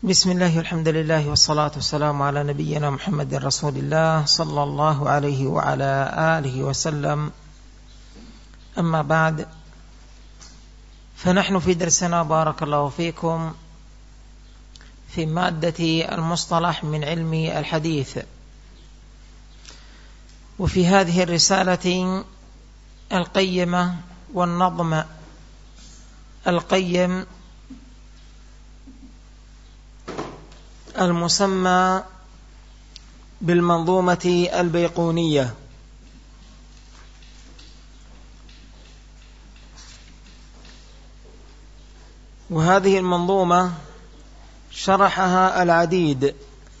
بسم الله والحمد لله والصلاة والسلام على نبينا محمد رسول الله صلى الله عليه وعلى آله وسلم. أما بعد، فنحن في درسنا بارك الله فيكم في مادة المصطلح من علم الحديث، وفي هذه الرسالة القيمة والنظم القيم المسمى بالمنظومة البيقونية. وهذه المنظومة شرحها العديد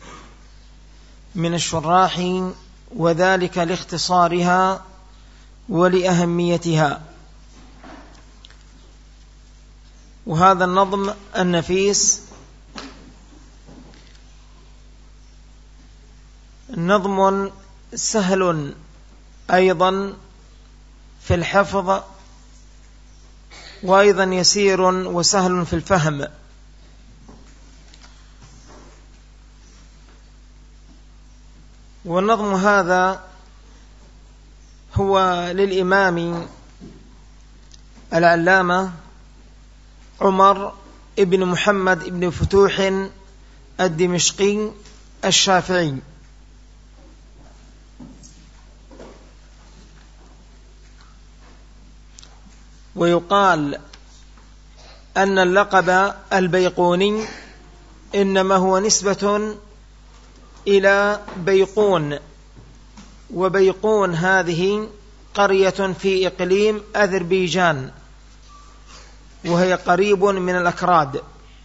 من الشراح، وذلك لاختصارها ولأهميتها. وهذا النظم النفيس نظم سهل أيضا في الحفظ، وأيضا يسير وسهل في الفهم. والنظم هذا هو للإمام العلامة عمر ابن محمد ابن فتوح الدمشقي الشافعي. ويقال أن اللقب البيقوني إنما هو نسبة إلى بيقون، وبيقون هذه قرية في إقليم أذربيجان، وهي قريب من الأكراد.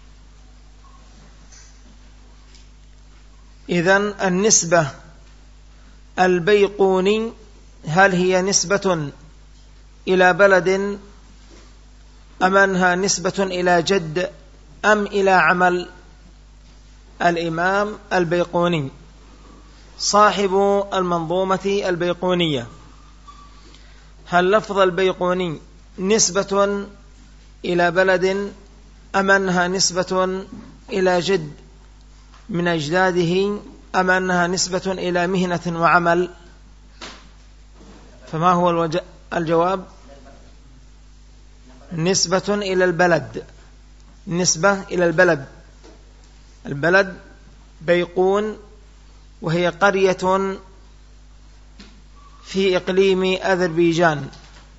إذن النسبة البيقوني هل هي نسبة إلى بلد أم أنها نسبة إلى جد أم إلى عمل الإمام البيقوني صاحب المنظومة البيقونية؟ هل لفظ البيقوني نسبة إلى بلد أم أنها نسبة إلى جد من أجداده أم أنها نسبة إلى مهنة وعمل؟ فما هو الجواب؟ نسبة إلى البلد، نسبة إلى البلد. البلد بيقون، وهي قرية في إقليم أذربيجان.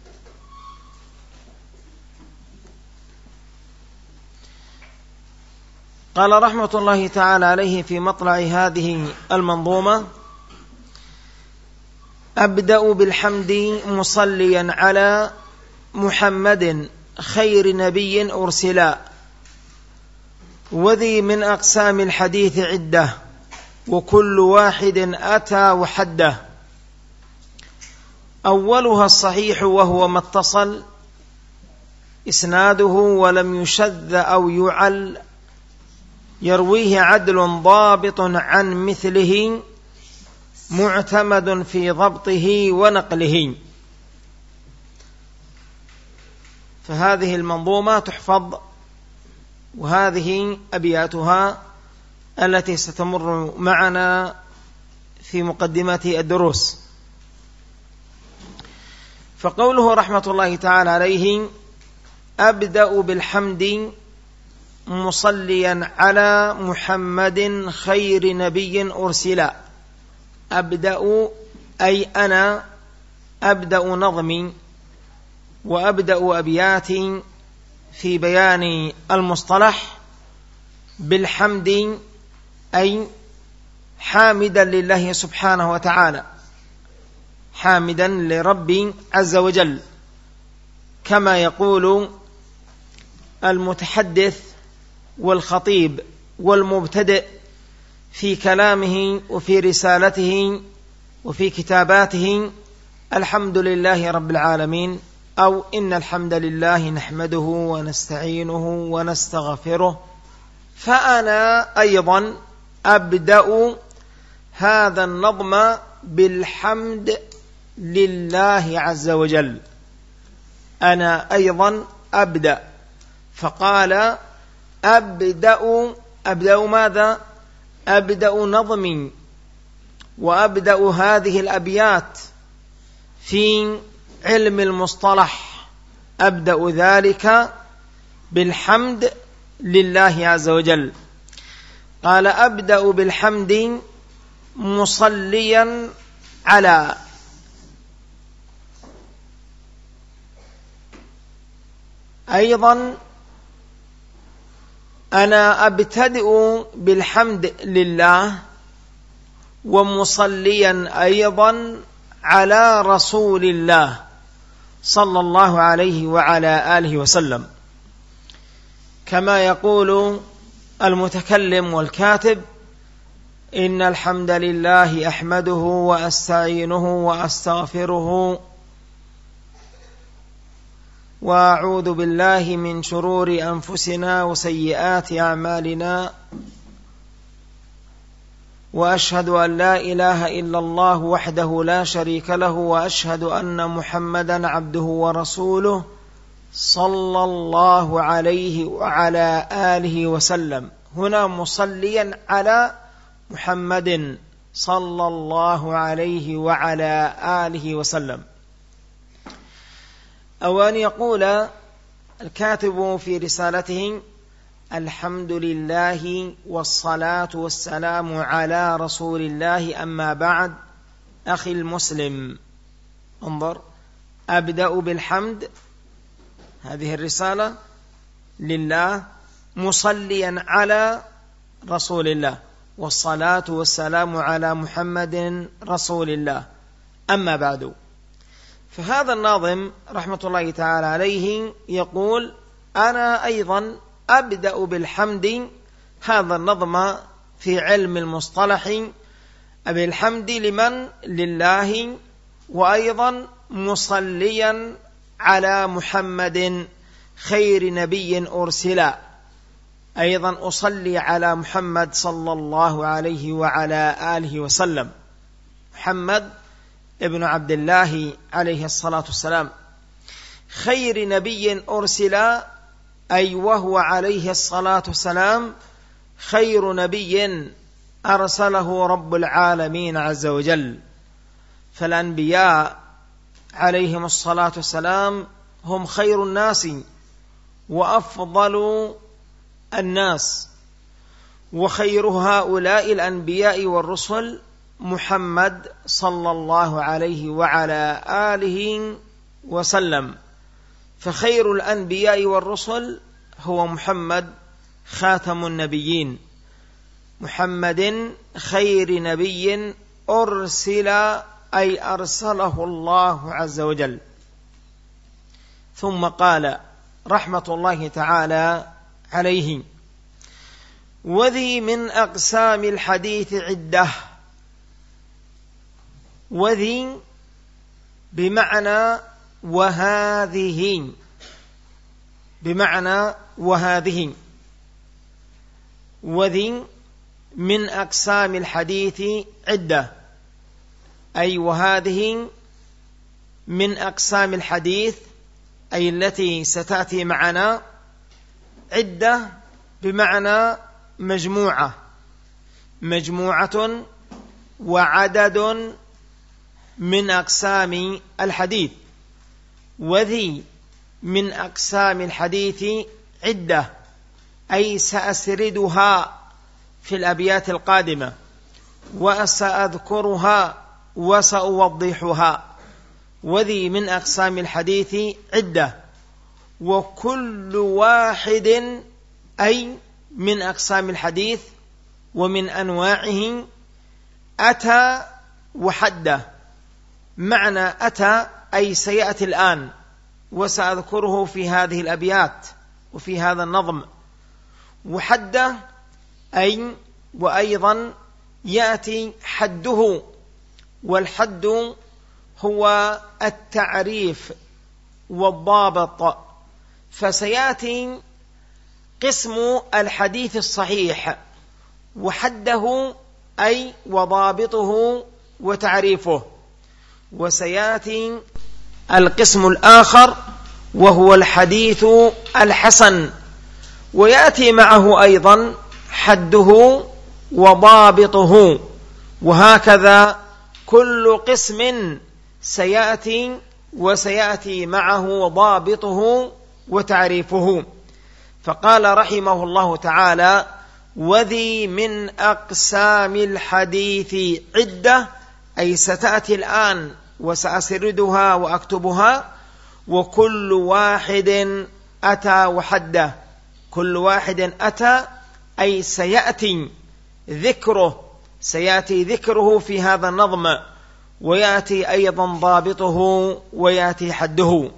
قال رحمة الله تعالى عليه في مطلع هذه المنظومة: أبدأ بالحمد مصليا على محمد خير نبي أرسلا، وذي من أقسام الحديث عدة، وكل واحد أتى وحده. أولها الصحيح وهو ما اتصل إسناده ولم يشذ أو يعل، يرويه عدل ضابط عن مثله، معتمد في ضبطه ونقله. فهذه المنظومة تحفظ، وهذه أبياتها التي ستمر معنا في مقدمة الدروس. فقوله رحمة الله تعالى عليه: أبدأ بالحمد مصليا على محمد خير نبي أرسلا. أبدأ أي أنا أبدأ نظمي وأبدأ أبياتي في بيان المصطلح بالحمد، أي حامدا لله سبحانه وتعالى، حامدا لربي عز وجل، كما يقول المتحدث والخطيب والمبتدئ في كلامه وفي رسالته وفي كتاباته: الحمد لله رب العالمين، أو إن الحمد لله نحمده ونستعينه ونستغفره. فأنا أيضا أبدأ هذا النظم بالحمد لله عز وجل. أنا أيضا أبدأ، فقال أبدأ أبدأ ماذا؟ أبدأ نظمي وأبدأ هذه الأبيات في علم المصطلح، أبدأ ذلك بالحمد لله عز وجل. قال أبدأ بالحمد مصليا على. أيضا أنا أبتدئ بالحمد لله ومصليا أيضا على رسول الله صلى الله عليه وعلى آله وسلم، كما يقول المتكلم والكاتب: إن الحمد لله أحمده وأستعينه وأستغفره وأعوذ بالله من شرور أنفسنا وسيئات أعمالنا، وأشهد أن لا إله إلا الله وحده لا شريك له، وأشهد أن محمدا عبده ورسوله صلى الله عليه وعلى آله وسلم. هنا مصليا على محمد صلى الله عليه وعلى آله وسلم. أو أن يقول الكاتب في رسالته: الحمد لله والصلاة والسلام على رسول الله، أما بعد. أخي المسلم، انظر، أبدأ بالحمد، هذه الرسالة لله، مصليا على رسول الله، والصلاة والسلام على محمد رسول الله، أما بعد. فهذا الناظم رحمة الله تعالى عليه يقول: أنا أيضا أبدأ بالحمد. هذا النظم في علم المصطلح بالحمد لمن؟ لله، وأيضا مصليا على محمد خير نبي أرسل. أيضا أصلي على محمد صلى الله عليه وعلى آله وسلم، محمد ابن عبد الله عليه الصلاة والسلام، خير نبي أرسل، أي وهو عليه الصلاة والسلام خير نبي أرسله رب العالمين عز وجل. فالأنبياء عليهم الصلاة والسلام هم خير الناس وأفضل الناس، وخير هؤلاء الأنبياء والرسل محمد صلى الله عليه وعلى آله وسلم. فخير الأنبياء والرسل هو محمد خاتم النبيين، محمد خير نبي أرسل، أي أرسله الله عز وجل. ثم قال رحمة الله تعالى عليه: وذي من أقسام الحديث عدة. وذي بمعنى وهذه، بمعنى وهذه. وذي من أقسام الحديث عدة، أي وهذه من أقسام الحديث، أي التي ستأتي معنا. عدة بمعنى مجموعة، مجموعة وعدد من أقسام الحديث. وذي من أقسام الحديث عدة، أي سأسردها في الأبيات القادمة، وسأذكرها وسأوضحها. وذي من أقسام الحديث عدة، وكل واحد، أي من أقسام الحديث ومن أنواعه، أتى وحده. معنى أتى أي سيأتي الآن، وسأذكره في هذه الأبيات وفي هذا النظم. وحده أي وأيضا يأتي حده، والحد هو التعريف والضابط. فسيأتي قسم الحديث الصحيح، وحده أي وضابطه وتعريفه. وسيأتي القسم الآخر وهو الحديث الحسن، ويأتي معه أيضا حده وضابطه، وهكذا كل قسم سيأتي وسيأتي معه ضابطه وتعريفه. فقال رحمه الله تعالى: وذي من أقسام الحديث عدة، أي ستأتي الآن وسأسردها وأكتبها. وكل واحد أتى وحده، كل واحد أتى أي سيأتي ذكره في هذا النظم، ويأتي أيضا ضابطه ويأتي حده.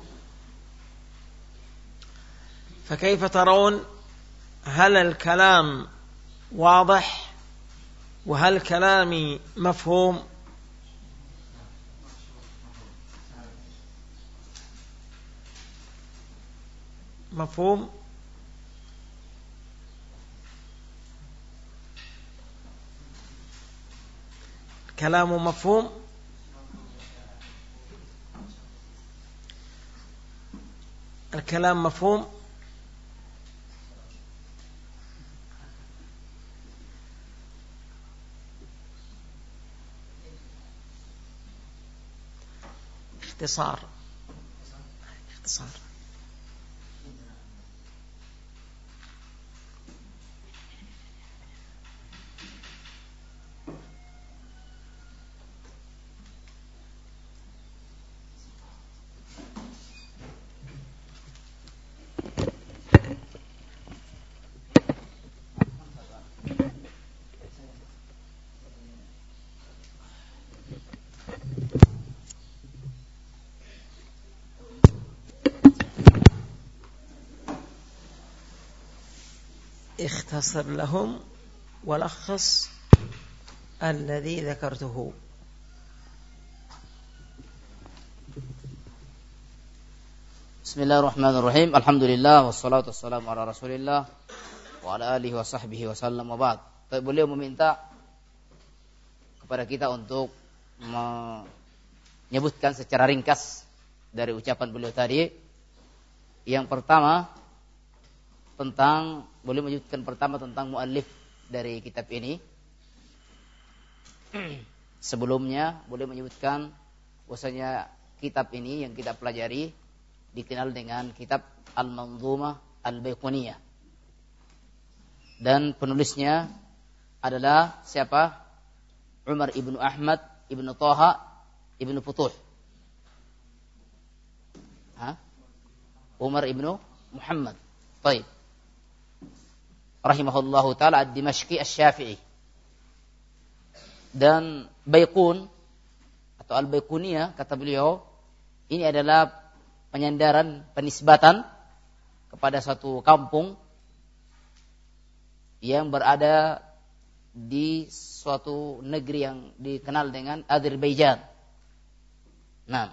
فكيف ترون؟ هل الكلام واضح؟ وهل كلامي مفهوم؟ مفهوم؟ كلام مفهوم؟ الكلام مفهوم؟ اختصار. اختصر لهم ولخص الذي ذكرته. Bismillahirrahmanirrahim. Alhamdulillah wassalatu wassalamu ala Rasulillah wa ala alihi wa sahbihi wa sallam wa ba'd. Beliau meminta kepada kita untuk menyebutkan secara ringkas dari ucapan beliau tadi. Yang pertama boleh menyebutkan pertama tentang muallif dari kitab ini. Sebelumnya boleh menyebutkan bahwasanya kitab ini yang kita pelajari dikenal dengan kitab Al-Manzumah Al-Baiquniyah. Dan penulisnya adalah siapa? Umar ibnu Ahmad ibnu Thaha ibnu Futuh. Umar ibnu Muhammad. Baik. Rahimahullahu ta'ala ad-Dimashqi asy-Syafi'i. Dan Baiqun atau Al-Baiquniyah, kata beliau, ini adalah penyandaran, penisbatan kepada suatu kampung yang berada di suatu negeri yang dikenal dengan Azerbaijan. Nah,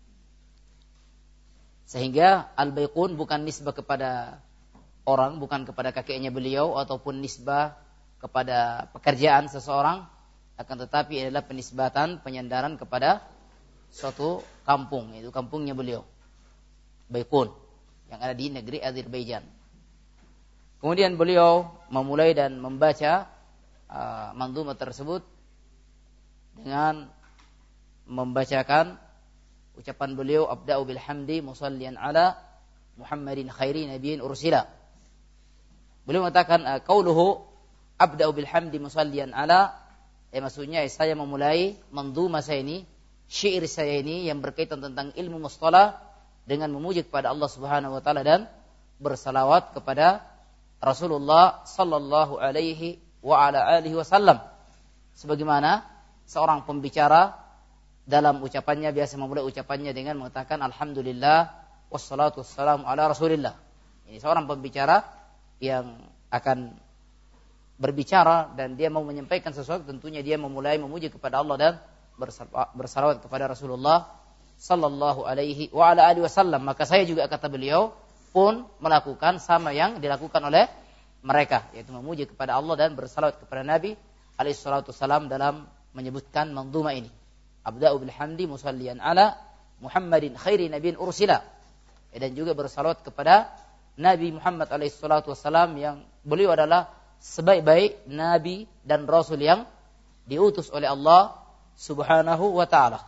sehingga Al-Baiqun bukan nisbah kepada orang, bukan kepada kakeknya beliau ataupun nisbah kepada pekerjaan seseorang, akan tetapi adalah penisbatan, penyandaran kepada suatu kampung, yaitu kampungnya beliau, Baiqun, yang ada di negeri Azerbaijan. Kemudian beliau memulai dan membaca manzumah tersebut dengan membacakan ucapan beliau, abda'u bilhamdi musallian ala Muhammadin khairi nabiyyin ursila. Beliau mengatakan qauluhu abda'u bilhamdi musallian ala, maksudnya saya memulai manzumah saya ini, syair saya ini yang berkaitan tentang ilmu mustalah dengan memuji kepada Allah Subhanahu wa taala dan bersalawat kepada Rasulullah sallallahu alaihi wa ala alihi wasallam. Sebagaimana seorang pembicara dalam ucapannya biasa memulai ucapannya dengan mengatakan alhamdulillah wassalatu wassalamu ala Rasulillah. Ini seorang pembicara yang akan berbicara dan dia mau menyampaikan sesuatu, tentunya dia memulai memuji kepada Allah dan bersalawat kepada Rasulullah sallallahu alaihi wa ala alihi wasallam. Maka saya juga, kata beliau, pun melakukan sama yang dilakukan oleh mereka, yaitu memuji kepada Allah dan bersalawat kepada Nabi alaihi salatu wasallam dalam menyebutkan manzumah ini. Abda'u bilhamdi musallian ala Muhammadin khairi nabiyyin ursila. Dan juga bersalawat kepada Nabi Muhammad alaihi salatu wasallam yang beliau adalah sebaik-baik nabi dan rasul yang diutus oleh Allah Subhanahu wa taala.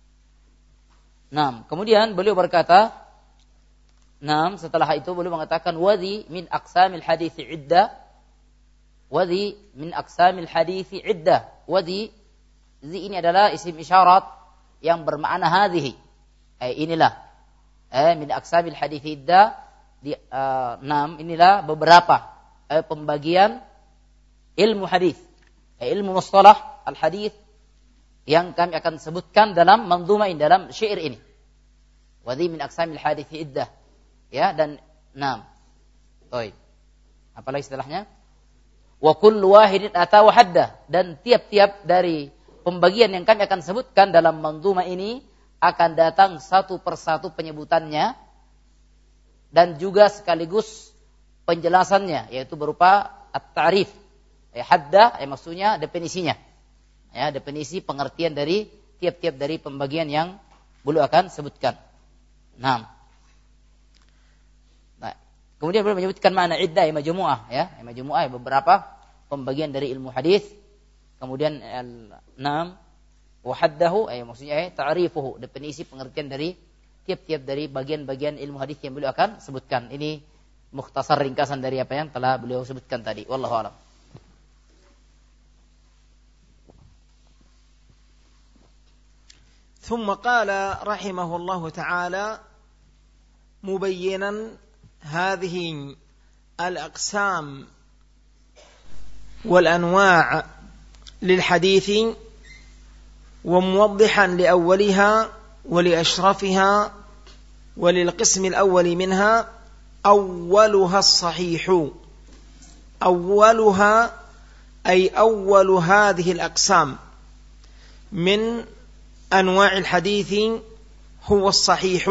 Nah, kemudian beliau berkata, setelah itu beliau mengatakan wadhi min aqsamil hadithi iddah. Wadhi min aqsamil hadithi iddah. Wadhi ini adalah isim isyarat yang bermakna hadhihi. Inilah. Min aqsamil hadithi iddah. Inilah beberapa pembagian ilmu hadis. Ilmu mustalah al-hadis yang kami akan sebutkan dalam manzumah ini, dalam syair ini. Wadhi min aqsamil hadithi iddah. Ya, dan 6. Baik. Apalagi setelahnya? Wa kullu wahidin ata wa haddah, dan tiap-tiap dari pembagian yang kami akan sebutkan dalam manzumah ini akan datang satu persatu penyebutannya dan juga sekaligus penjelasannya, yaitu berupa at-ta'rif. Haddah maksudnya definisinya. Ya, definisi pengertian dari tiap-tiap dari pembagian yang beliau akan sebutkan. 6. Kemudian beliau menyebutkan makna iddah majmu'ah, ya, majmu'ah beberapa pembagian dari ilmu hadis. Kemudian 6 wa haddahu maksudnya ta'rifuhu, definisi pengertian dari tiap-tiap dari bagian-bagian ilmu hadis yang beliau akan sebutkan. Ini mukhtasar ringkasan dari apa yang telah beliau sebutkan tadi. Wallahu a'lam. ثم قال رحمه الله تعالى مبينا هذه الأقسام والأنواع للحديث وموضحا لأولها ولأشرفها وللقسم الأول منها أولها الصحيح. أولها أي أول هذه الأقسام من أنواع الحديث هو الصحيح.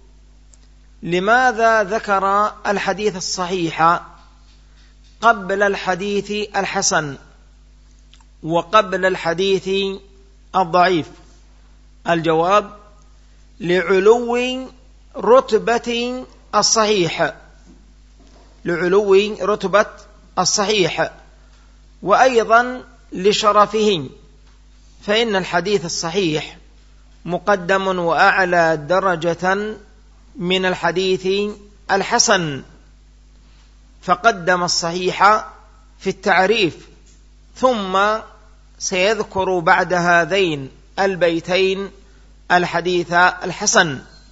لماذا ذكر الحديث الصحيح قبل الحديث الحسن وقبل الحديث الضعيف؟ الجواب: لعلو رتبة الصحيح، لعلو رتبة الصحيح، وأيضا لشرفه، فإن الحديث الصحيح مقدم وأعلى درجة من الحديث الحسن، فقدم الصحيح في التعريف، ثم سيذكر بعد هذين البيتين الحديث الحسن.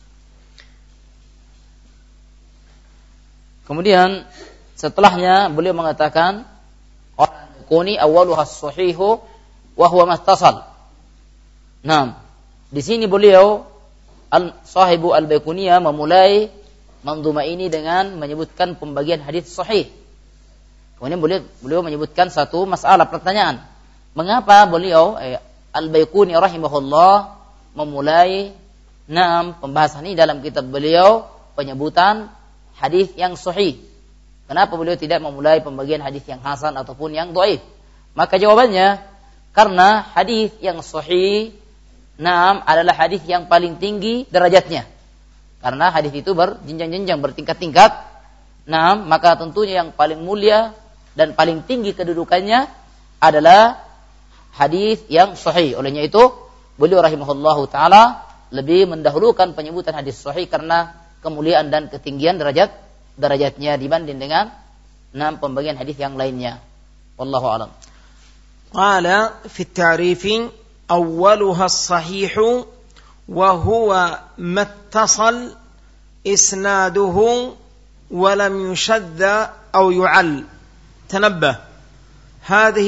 Kemudian setelahnya beliau mengatakan kuni awwaluha as-sahihu wa huwa mattasal. Di sini beliau Sahibu Al-Baiquniyah memulai manzumah ini dengan menyebutkan pembagian hadis sahih. Kemudian beliau menyebutkan satu masalah pertanyaan. Mengapa beliau Al-Baiquni rahimahullah memulai pembahasan ini dalam kitab beliau penyebutan hadis yang sahih? Kenapa beliau tidak memulai pembagian hadis yang hasan ataupun yang dhaif? Maka jawabannya karena hadis yang sahih adalah hadis yang paling tinggi derajatnya. Karena hadis itu berjenjang-jenjang, bertingkat-tingkat. Maka tentunya yang paling mulia dan paling tinggi kedudukannya adalah hadis yang sahih. Olehnya itu, beliau rahimahullahu taala lebih mendahulukan penyebutan hadis sahih karena kemuliaan dan ketinggian derajatnya dibanding dengan pembagian hadis yang lainnya. Wallahu a'lam. Qala fi at-ta'rif أولها الصحيح وهو ما اتصل إسناده ولم يشذ أو يعل. تنبه، هذه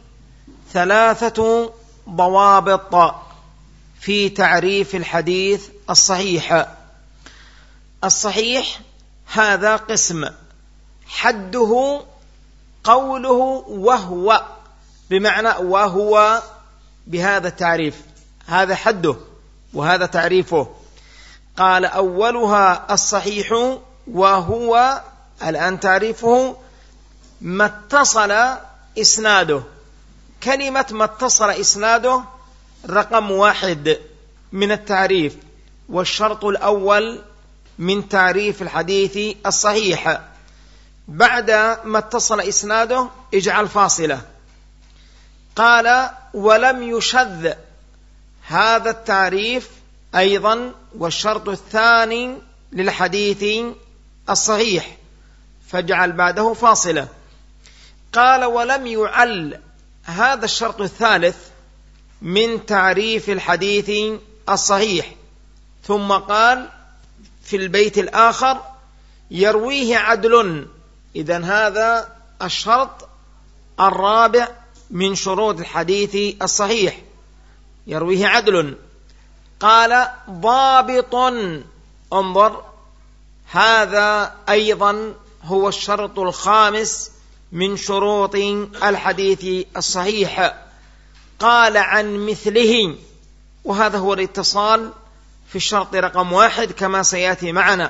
3 ضوابط في تعريف الحديث الصحيح. الصحيح هذا قسم حده قوله وهو، بمعنى وهو بهذا التعريف، هذا حده وهذا تعريفه. قال أولها الصحيح وهو الآن تعريفه ما اتصل إسناده. كلمة ما اتصل إسناده رقم 1 من التعريف، والشرط الأول من تعريف الحديث الصحيح. بعد ما اتصل إسناده اجعل فاصلة. قال ولم يشذ هذا التعريف أيضا والشرط الثاني للحديث الصحيح، فاجعل بعده فاصلة. قال ولم يعل هذا الشرط الثالث من تعريف الحديث الصحيح، ثم قال في البيت الآخر يرويه عدل. إذن هذا الشرط الرابع من شروط الحديث الصحيح، يرويه عدل. قال ضابط، انظر، هذا أيضا هو الشرط الخامس من شروط الحديث الصحيح. قال عن مثله، وهذا هو الاتصال في الشرط رقم 1 كما سيأتي معنا.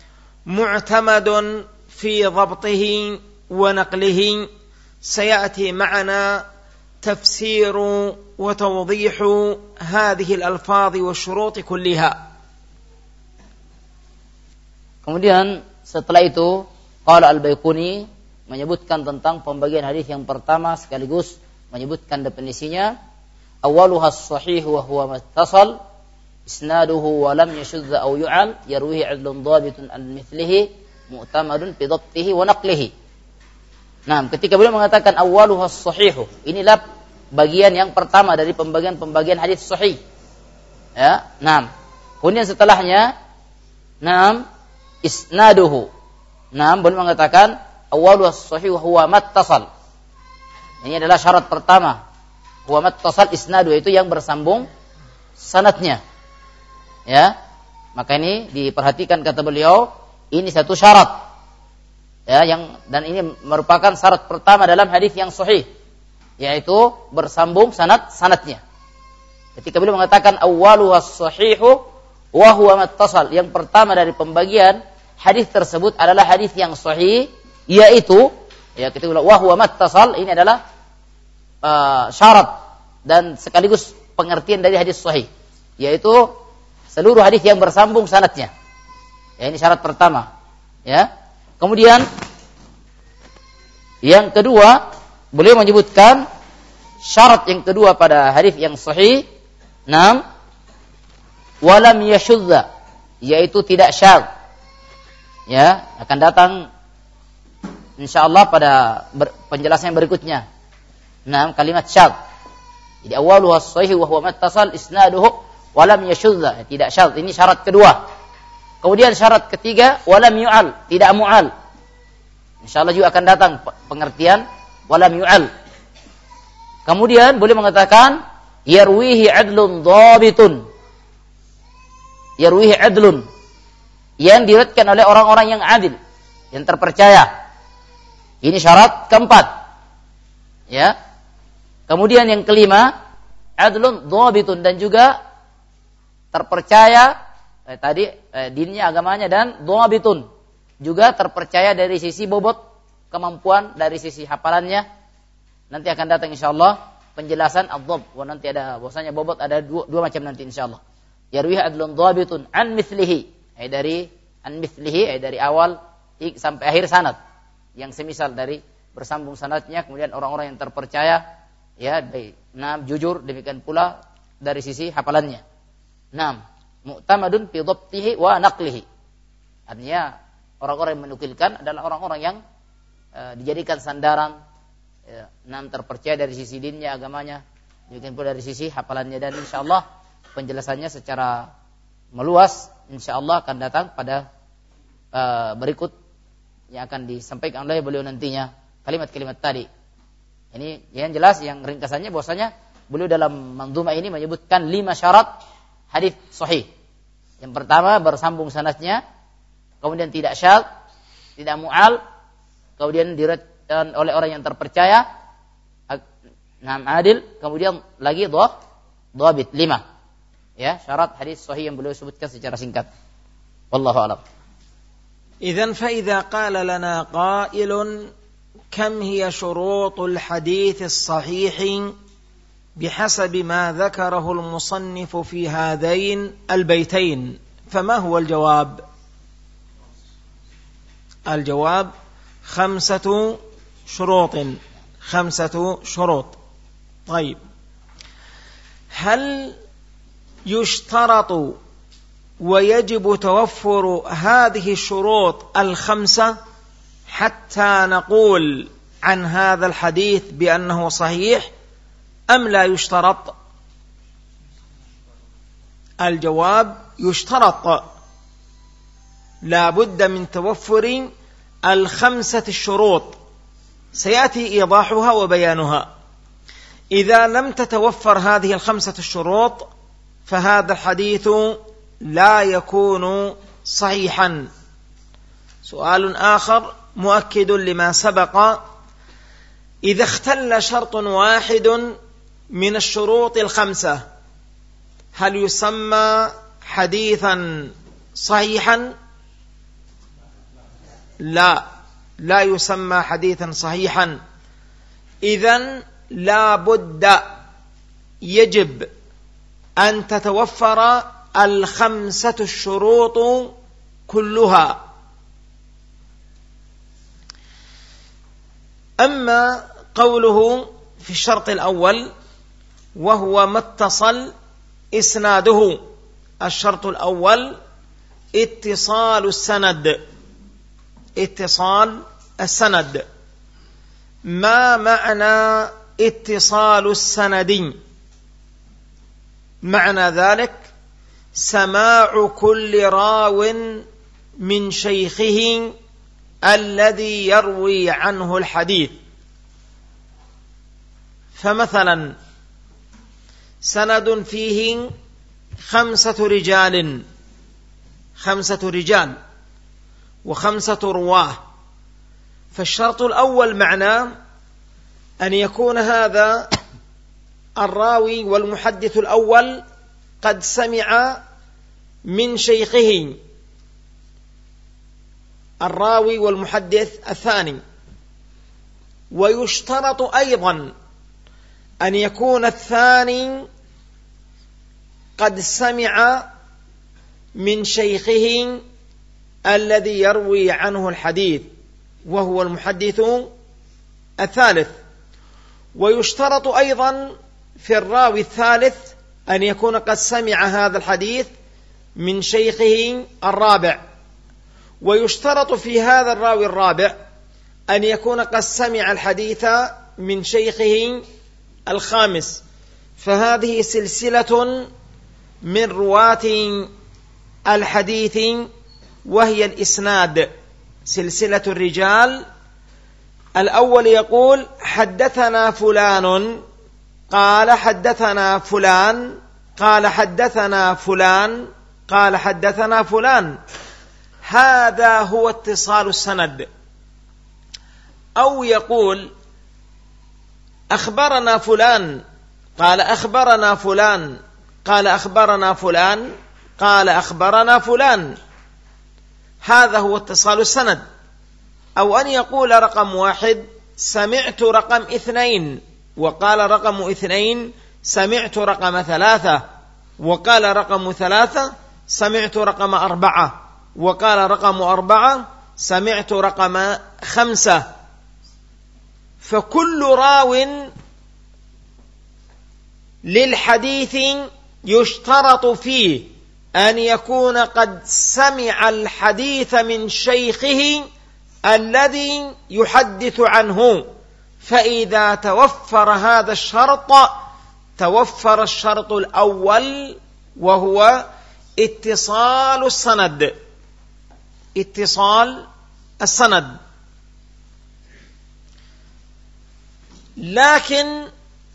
معتمد في ضبطه ونقله، سيأتي معنا تفسير وتوضيح هذه الألفاظ والشروط كلها. Kemudian setelah itu qala al-Baiquni menyebutkan tentang pembagian hadis yang pertama sekaligus menyebutkan definisinya. Awwaluha as-sahih wa huwa mattasal isnaduhu wa lam yashudh aw yu'al yarwihi 'adlun dhabitun an mithlihi mu'tamadun fi dhabtihi wa naqlihi. Nah, ketika beliau mengatakan awwaluha as-sahih, inilah bagian yang pertama dari pembagian hadis sahih. Ya, nah. Kemudian setelahnya, nah, isnaduhu. Nah, beliau mengatakan awwaluha as-sahih wa huwa mattasal. Ini adalah syarat pertama. Huwa mattasal isnadu, itu yang bersambung sanadnya. Ya. Maka ini diperhatikan kata beliau, ini satu syarat. Ya, dan ini merupakan syarat pertama dalam hadis yang sahih, yaitu bersambung sanadnya. Ketika beliau mengatakan awwaluha as-sahihu wa huwa mattasal, yang pertama dari pembagian hadis tersebut adalah hadis yang sahih, yaitu ya ketika beliau wa huwa mattasal, ini adalah syarat dan sekaligus pengertian dari hadis sahih, yaitu seluruh hadis yang bersambung sanadnya. Ya, ini syarat pertama. Ya. Kemudian yang kedua, beliau menyebutkan syarat yang kedua pada hadis yang sahih, nam walam yashudza, yaitu tidak syadz. Ya, akan datang insyaallah pada penjelasan yang berikutnya. Nam kalimat syadz. Jadi awwaluhu as-sahih wa huwa mattasal isnaduhu walam yashudza, tidak syadz. Ini syarat kedua. Kemudian syarat ketiga, walam yu'al, tidak mu'al. Insyaallah juga akan datang pengertian walam yu'al. Kemudian boleh mengatakan yarwihi adlun dhabitun. Yarwihi adlun, yang diriwayatkan oleh orang-orang yang adil, yang terpercaya. Ini syarat keempat. Ya. Kemudian yang kelima, adlun dhabitun, dan juga terpercaya dinnya, agamanya, dan dhabitun, juga terpercaya dari sisi bobot kemampuan, dari sisi hafalannya. Nanti akan datang insyaallah penjelasan ad-dhab, nanti ada bahwasanya bobot ada dua macam nanti insyaallah. Yarwihi adlun dhabitun an mithlihi, dari an mithlihi, dari awal sampai akhir sanad, yang semisal dari bersambung sanadnya. Kemudian orang-orang yang terpercaya, ya, jujur, demikian pula dari sisi hafalannya. Mu'tamadun fi dhabtihi wa naqlihi. Artinya orang-orang yang menukilkan adalah orang-orang yang dijadikan sandaran, terpercaya dari sisi dinnya, agamanya, demikian pula dari sisi hafalannya. Dan insyaallah penjelasannya secara meluas insyaallah akan datang pada berikut yang akan disampaikan oleh beliau nantinya, kalimat-kalimat tadi. Ini yang jelas, yang ringkasannya bahwasanya beliau dalam manzumah ini menyebutkan 5 syarat hadis sahih. Yang pertama, bersambung sanadnya, kemudian tidak syadz, tidak mu'al, kemudian diriwayatkan oleh orang yang terpercaya, adil, kemudian lagi dhabit, 5. Ya, syarat hadis sahih yang beliau sebutkan secara singkat. Wallahu a'lam. Idzan fa idza qala lana qailun kam hiya syurutul hadits sahih بحسب ما ذكره المصنف في هذين البيتين فما هو الجواب؟ الجواب 5 شروط. 5 شروط. طيب، هل يشترط ويجب توفر هذه الشروط 5 حتى نقول عن هذا الحديث بأنه صحيح أم لا يشترط؟ الجواب: يشترط، لا بد من توفر 5 الشروط، سيأتي إيضاحها وبيانها. إذا لم تتوفر هذه 5 الشروط فهذا الحديث لا يكون صحيحا. سؤال آخر مؤكد لما سبق: إذا اختل شرط واحد من الشروط 5 هل يسمى حديثا صحيحا؟ لا يسمى حديثا صحيحا. إذن لا بد، يجب أن تتوفر 5 الشروط كلها. أما قوله في الشرط الأول وهو ما اتصل إسناده، الشرط الأول اتصال السند. اتصال السند. ما معنى اتصال السند؟ معنى ذلك سماع كل راو من شيخه الذي يروي عنه الحديث. فمثلا سند فيه 5 رجال، 5 رجال و5 رواه، فالشرط الأول معناه أن يكون هذا الراوي والمحدث الأول قد سمع من شيخه الراوي والمحدث الثاني. ويشترط أيضا أن يكون الثاني قد سمع من شيخه الذي يروي عنه الحديث وهو المحدث الثالث. ويشترط أيضا في الراوي الثالث أن يكون قد سمع هذا الحديث من شيخه الرابع. ويشترط في هذا الراوي الرابع أن يكون قد سمع الحديث من شيخه الخامس. فهذه سلسلة من رواة الحديث وهي الإسناد، سلسلة الرجال. الأول يقول حدثنا فلان قال حدثنا فلان قال حدثنا فلان قال حدثنا فلان، هذا هو اتصال السند. أو يقول أخبرنا فلان قال أخبرنا فلان قال أخبرنا فلان قال أخبرنا فلان، هذا هو اتصال السند. أو أن يقول رقم 1 سمعت رقم 2 وقال رقم 2 سمعت رقم 3 وقال رقم 3 سمعت رقم 4 وقال رقم 4 سمعت رقم 5. فكل راو للحديث يشترط فيه أن يكون قد سمع الحديث من شيخه الذي يحدث عنه. فإذا توفر هذا الشرط توفر الشرط الأول وهو اتصال السند. اتصال السند. لكن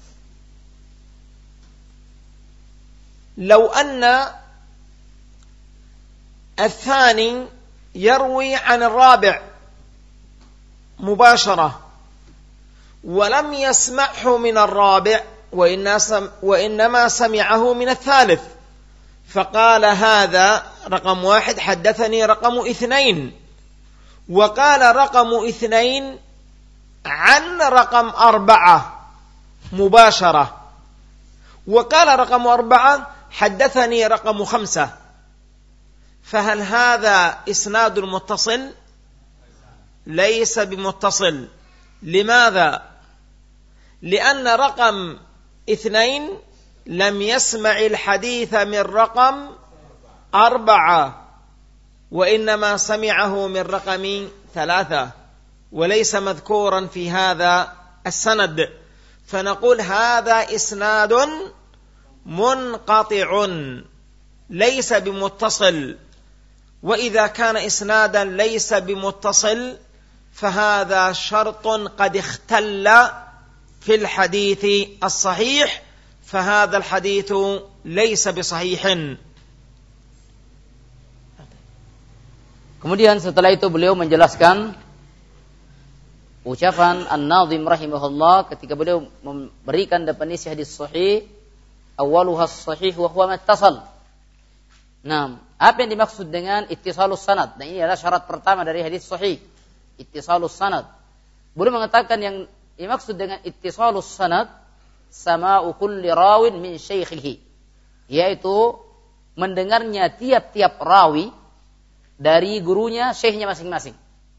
لو أن الثاني يروي عن الرابع مباشرة ولم يسمعه من الرابع وإنما سمعه من الثالث، فقال هذا رقم 1 حدثني رقم 2 وقال رقم 2 عن رقم 4 مباشرة وقال رقم 4 حدثني رقم 5، فهل هذا إسناد متصل؟ ليس بمتصل. لماذا؟ لأن رقم 2 لم يسمع الحديث من رقم 4 وإنما سمعه من رقم 3 وليس مذكورا في هذا السند، فنقول هذا إسناد منقطع ليس بمتصل. وإذا كان إسنادا ليس بمتصل فهذا شرط قد اختل في الحديث الصحيح، فهذا الحديث ليس بصحيح. Kemudian setelah itu beliau menjelaskan ucapan An-Nadhim rahimahullah ketika beliau memberikan definisi hadis sahih, awwaluha as-sahih wa huwa mattasal. Nah, apa yang dimaksud dengan ittisalus sanad? Dan ini adalah syarat pertama dari hadis sahih, ittisalus sanad. Beliau mengatakan yang dimaksud dengan ittisalus sanad sama'u kulli rawin min syaikhihi, yaitu mendengarnya tiap-tiap rawi dari gurunya, syekhnya masing-masing.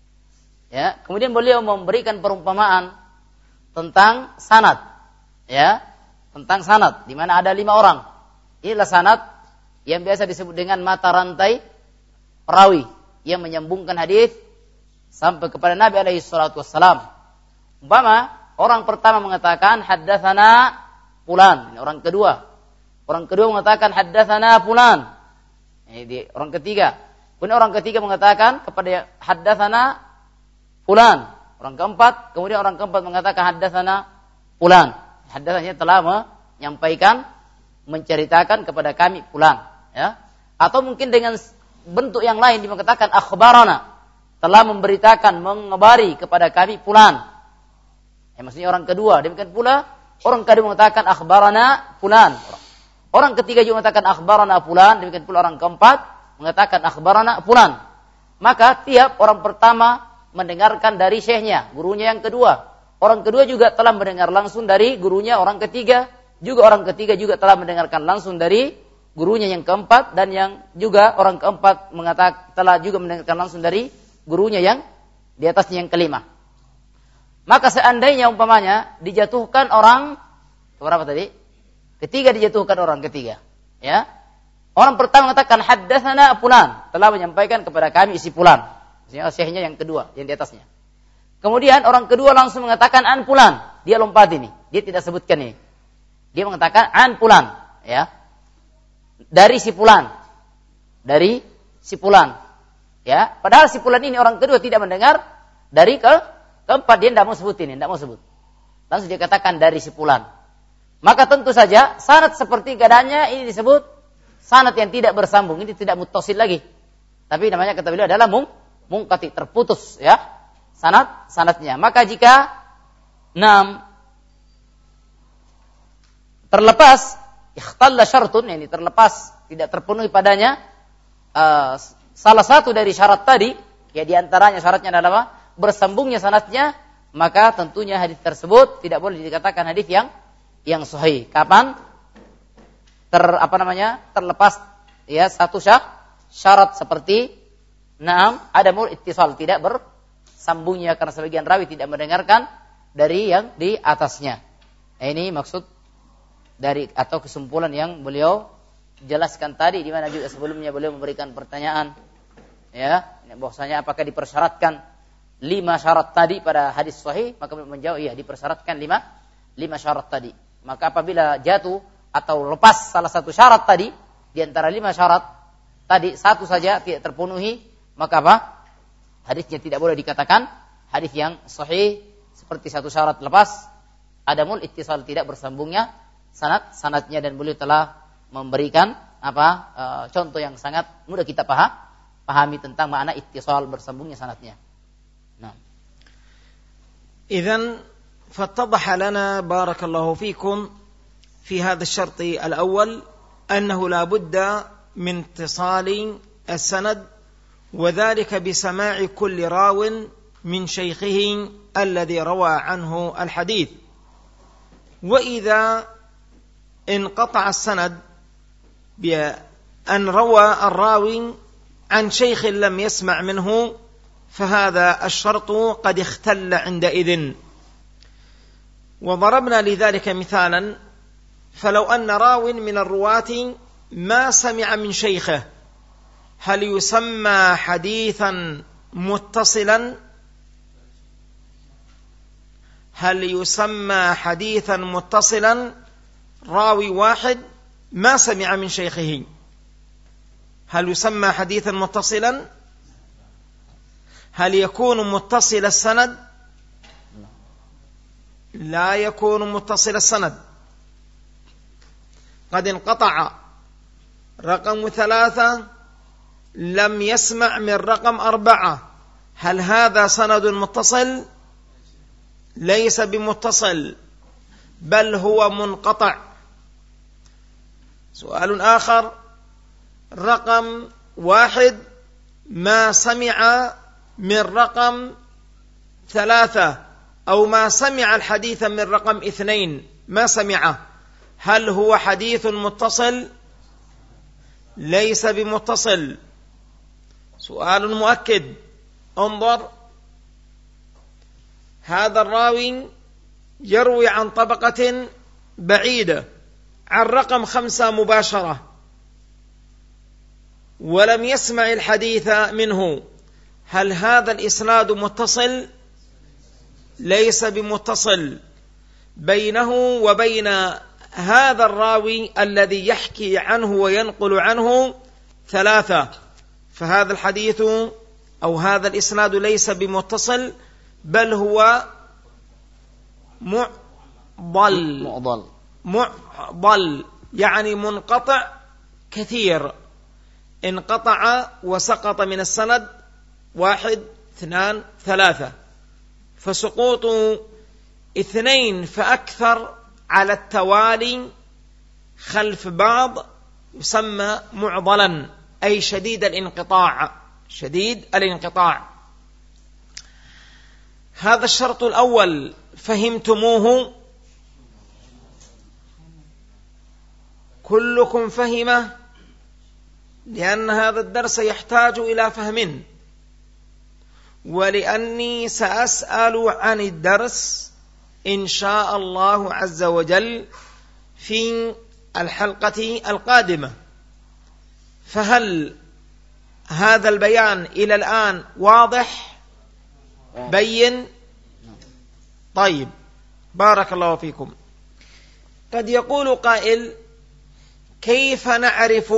Ya, kemudian beliau memberikan perumpamaan tentang sanad, ya, tentang sanad di mana ada 5 orang. Inilah sanad yang biasa disebut dengan mata rantai perawi yang menyambungkan hadis sampai kepada Nabi alaihi salatu wassalam. Umpama orang pertama mengatakan haddatsana fulan, ini orang kedua. Orang kedua mengatakan haddatsana fulan. Ini orang ketiga. Kemudian orang ketiga mengatakan kepada haddatsana fulan. Orang keempat, kemudian orang keempat mengatakan haddatsana fulan. Haddatsannya telah menyampaikan, menceritakan kepada kami fulan, ya. Atau mungkin dengan bentuk yang lain dia mengatakan akhbarana, telah memberitakan, mengabari kepada kami fulan. Maksudnya orang kedua, demikian pula orang kedua mengatakan akhbarana fulan. Orang ketiga juga mengatakan akhbarana fulan, demikian pula orang keempat mengatakan akhbarana fulan. Maka tiap orang pertama mendengarkan dari syekhnya, gurunya yang kedua. Orang kedua juga telah mendengar langsung dari gurunya orang ketiga, juga orang ketiga juga telah mendengarkan langsung dari gurunya yang keempat, dan yang juga orang keempat mengatakan telah juga mendengarkan langsung dari gurunya yang di atasnya yang kelima. Maka seandainya umpamanya dijatuhkan orang berapa tadi? Ketiga, dijatuhkan orang ketiga, ya. Orang pertama mengatakan haddatsana fulan, telah menyampaikan kepada kami isi fulan. Syekhnya yang kedua, yang di atasnya. Kemudian orang kedua langsung mengatakan an fulan. Dia lompat ini, dia tidak sebutkan ini. Dia mengatakan an fulan, ya. Dari si fulan. Dari si fulan. Ya, padahal si fulan ini orang kedua tidak mendengar dari keempat, dia tidak mau sebut ini, tidak mau sebut. Langsung dia katakan dari si fulan. Maka tentu saja sanad seperti keadaannya ini disebut sanad yang tidak bersambung, ini tidak muttasil lagi. Tapi namanya kata beliau adalah munqati, terputus, ya. Sanadnya. Maka jika terlepas ikhtalla syartun, ini terlepas, tidak terpenuhi padanya salah satu dari syarat tadi, ya di antaranya syaratnya adalah apa? Bersambungnya sanadnya, maka tentunya hadis tersebut tidak boleh dikatakan hadis yang sahih. Kapan? Terlepas ya satu syarat seperti adamul ittisal, tidak bersambungnya karena sebagian rawi tidak mendengarkan dari yang di atasnya. Ini maksud dari atau kesimpulan yang beliau jelaskan tadi, di mana juga sebelumnya beliau memberikan pertanyaan, ya, bahwasanya apakah dipersyaratkan 5 syarat tadi pada hadis sahih, maka beliau menjawab iya, dipersyaratkan 5 syarat tadi. Maka apabila jatuh atau lepas salah satu syarat tadi di antara 5 syarat tadi, satu saja tidak terpenuhi, maka apa? Hadisnya tidak boleh dikatakan hadis yang sahih. Seperti satu syarat lepas, adamul ittisal, tidak bersambungnya sanadnya, dan beliau telah memberikan contoh yang sangat mudah kita pahami tentang makna ittisal, bersambungnya sanadnya. Nah. Idzan fattadhaha lana barakallahu fikum في هذا الشرط الأول أنه لا بد من اتصال السند، وذلك بسماع كل راو من شيخه الذي روى عنه الحديث. وإذا انقطع السند بأن روى الراوي عن شيخ لم يسمع منه فهذا الشرط قد اختل عندئذ. وضربنا لذلك مثالا، فلو أن راو من الرواة ما سمع من شيخه، هل يسمى حديثا متصلا؟ هل يسمى حديثا متصلا راوي واحد ما سمع من شيخه؟ هل يسمى حديثا متصلا؟ هل يكون متصل السند؟ لا يكون متصل السند. قد انقطع رقم 3 لم يسمع من رقم 4، هل هذا سند متصل؟ ليس بمتصل، بل هو منقطع. سؤال آخر، رقم 1 ما سمع من رقم 3، أو ما سمع الحديث من رقم 2 ما سمعه، هل هو حديث متصل؟ ليس بمتصل. سؤال مؤكد، انظر، هذا الراوي يروي عن طبقة بعيدة عن رقم 5 مباشرة ولم يسمع الحديث منه، هل هذا الإسناد متصل؟ ليس بمتصل. بينه وبين هذا الراوي الذي يحكي عنه وينقل عنه 3، فهذا الحديث أو هذا الإسناد ليس بمتصل، بل هو معضل، يعني منقطع كثير، انقطع وسقط من السند 1 2 3، فسقوط 2 فأكثر على التوالي خلف بعض يسمى معضلا، أي شديد الانقطاع. شديد الانقطاع. هذا الشرط الأول فهمتموه؟ كلكم فهمه؟ لأن هذا الدرس يحتاج إلى فهم، ولأني سأسأل عن الدرس إن شاء الله عز وجل في الحلقة القادمة. فهل هذا البيان إلى الآن واضح بين؟ طيب، بارك الله فيكم. قد يقول قائل: كيف نعرف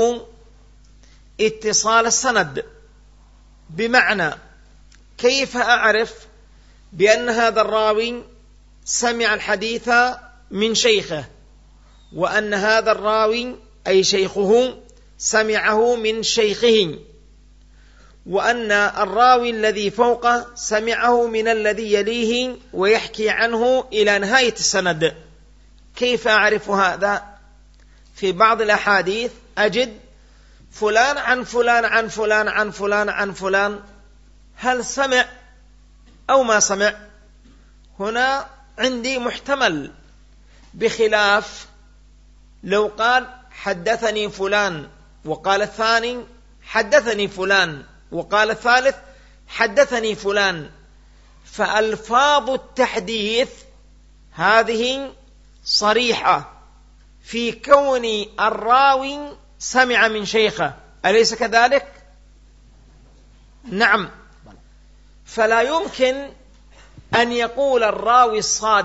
اتصال السند؟ بمعنى كيف أعرف بأن هذا الراوي سمع الحديث من شيخه، وأن هذا الراوي أي شيخه سمعه من شيخه، وأن الراوي الذي فوقه سمعه من الذي يليه ويحكي عنه إلى نهاية السند؟ كيف أعرف هذا؟ في بعض الأحاديث أجد فلان عن فلان عن فلان عن فلان عن فلان، هل سمع أو ما سمع؟ هنا عندي محتمل، بخلاف لو قال حدثني فلان وقال الثاني حدثني فلان وقال الثالث حدثني فلان، فألفاظ التحديث هذه صريحة في كون الراوي سمع من شيخه، أليس كذلك؟ نعم. فلا يمكن أن يقول الراوي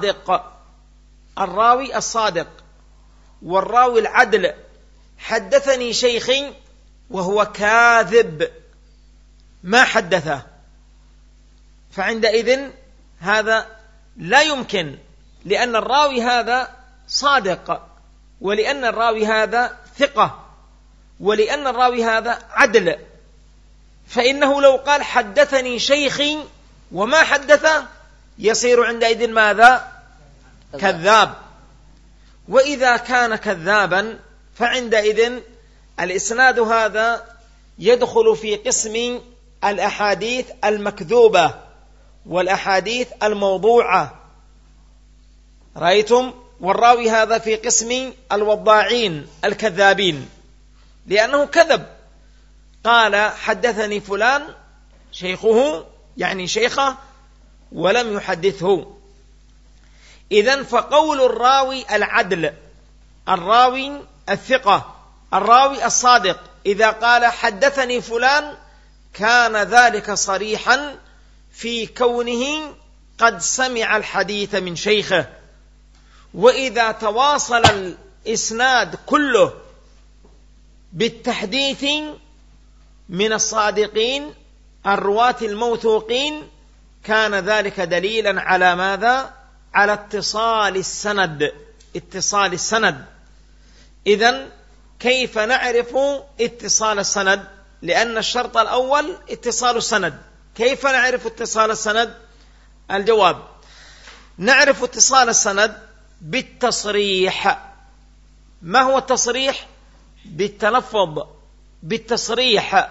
الصادق والراوي العدل حدثني شيخي وهو كاذب ما حدثه، فعندئذ هذا لا يمكن، لأن الراوي هذا صادق، ولأن الراوي هذا ثقة، ولأن الراوي هذا عدل. فإنه لو قال حدثني شيخي وما حدثه يصير عندئذ ماذا؟ كذاب. وإذا كان كذابا فعندئذ الإسناد هذا يدخل في قسم الأحاديث المكذوبة والأحاديث الموضوعة، رأيتم؟ والراوي هذا في قسم الوضاعين الكذابين، لأنه كذب، قال حدثني فلان شيخه يعني شيخه ولم يحدثه. إذن فقول الراوي العدل، الراوي الثقة، الراوي الصادق إذا قال حدثني فلان كان ذلك صريحا في كونه قد سمع الحديث من شيخه. وإذا تواصل الإسناد كله بالتحديث من الصادقين الرواة الموثوقين كان ذلك دليلا على ماذا؟ على اتصال السند، اتصال السند. إذن كيف نعرف اتصال السند؟ لأن الشرط الأول اتصال السند. كيف نعرف اتصال السند؟ الجواب: نعرف اتصال السند بالتصريح. ما هو التصريح؟ بالتلفظ، بالتصريح،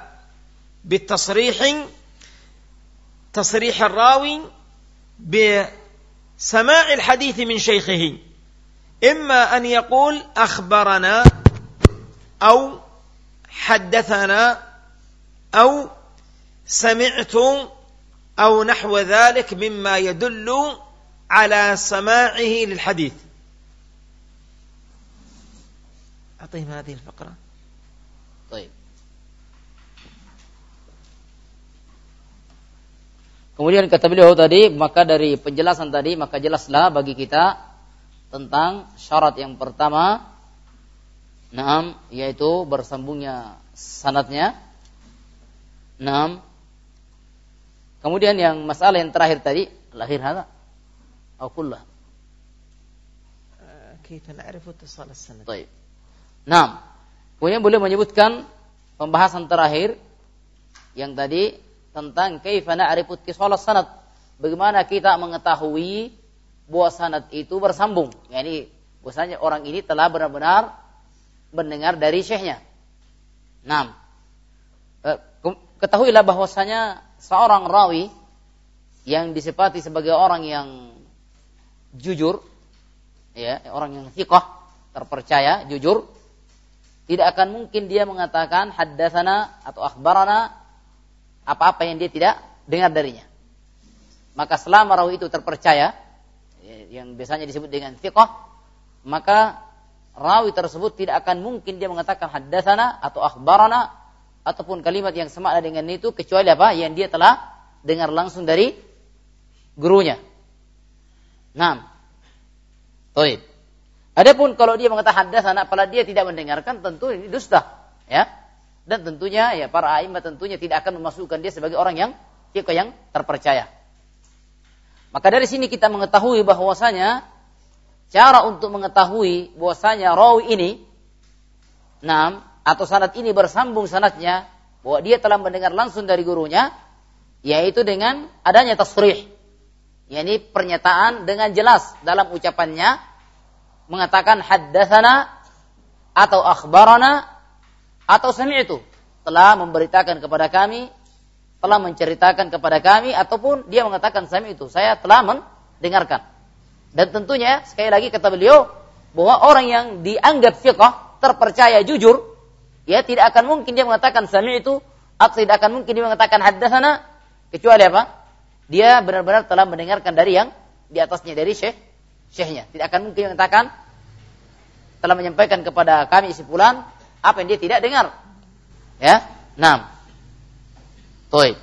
تصريح الراوي بسماع الحديث من شيخه، إما أن يقول أخبرنا أو حدثنا أو سمعت أو نحو ذلك مما يدل على سماعه للحديث. أعطيهم هذه الفقرة. طيب. Kemudian kata beliau tadi, maka dari penjelasan tadi, maka jelaslah bagi kita tentang syarat yang pertama, yaitu bersambungnya sanadnya. Kemudian yang masalah yang terakhir tadi, lahir hada atau kullah. Kaifa na'rifu ittisal as-sanad? Baik. Kemudian beliau menyebutkan pembahasan terakhir yang tadi tentang kaifa na'rifu ittisal as-sanad. Bagaimana kita mengetahui bahwa sanad itu bersambung, yakni bahwasanya orang ini telah benar-benar mendengar dari syekhnya. Ketahuilah bahwasanya seorang rawi yang disifati sebagai orang yang jujur, ya, orang yang thiqah, terpercaya, jujur, tidak akan mungkin dia mengatakan haddatsana atau akhbarana apa-apa yang dia tidak dengar darinya. Maka selama rawi itu terpercaya, yang biasanya disebut dengan thiqah, maka rawi tersebut tidak akan mungkin dia mengatakan haddatsana atau akhbarana ataupun kalimat yang semakna dengan itu kecuali apa? Yang dia telah dengar langsung dari gurunya. Baik. Adapun kalau dia mengatakan haddatsana apabila dia tidak mendengarkan, tentu ini dusta, ya. Dan tentunya ya para a'imah tentunya tidak akan memasukkan dia sebagai orang yang thiqah, yang terpercaya. Maka dari sini kita mengetahui bahwasanya cara untuk mengetahui bahwasanya rawi ini atau sanad ini bersambung sanadnya, bahwa dia telah mendengar langsung dari gurunya, yaitu dengan adanya tasrih, yakni pernyataan dengan jelas dalam ucapannya mengatakan haddatsana atau akhbarana atau sami'tu, telah memberitakan kepada kami, telah menceritakan kepada kami, ataupun dia mengatakan sami'tu, saya telah mendengarkan. Dan tentunya sekali lagi kata beliau bahwa orang yang dianggap thiqah, terpercaya, jujur, ya tidak akan mungkin dia mengatakan sami'tu atau tidak akan mungkin dia mengatakan haddatsana kecuali apa? Dia benar-benar telah mendengarkan dari yang di atasnya, dari syekhnya. Tidak akan mungkin dia mengatakan telah menyampaikan kepada kami si fulan apa yang dia tidak dengar. Ya? طيب.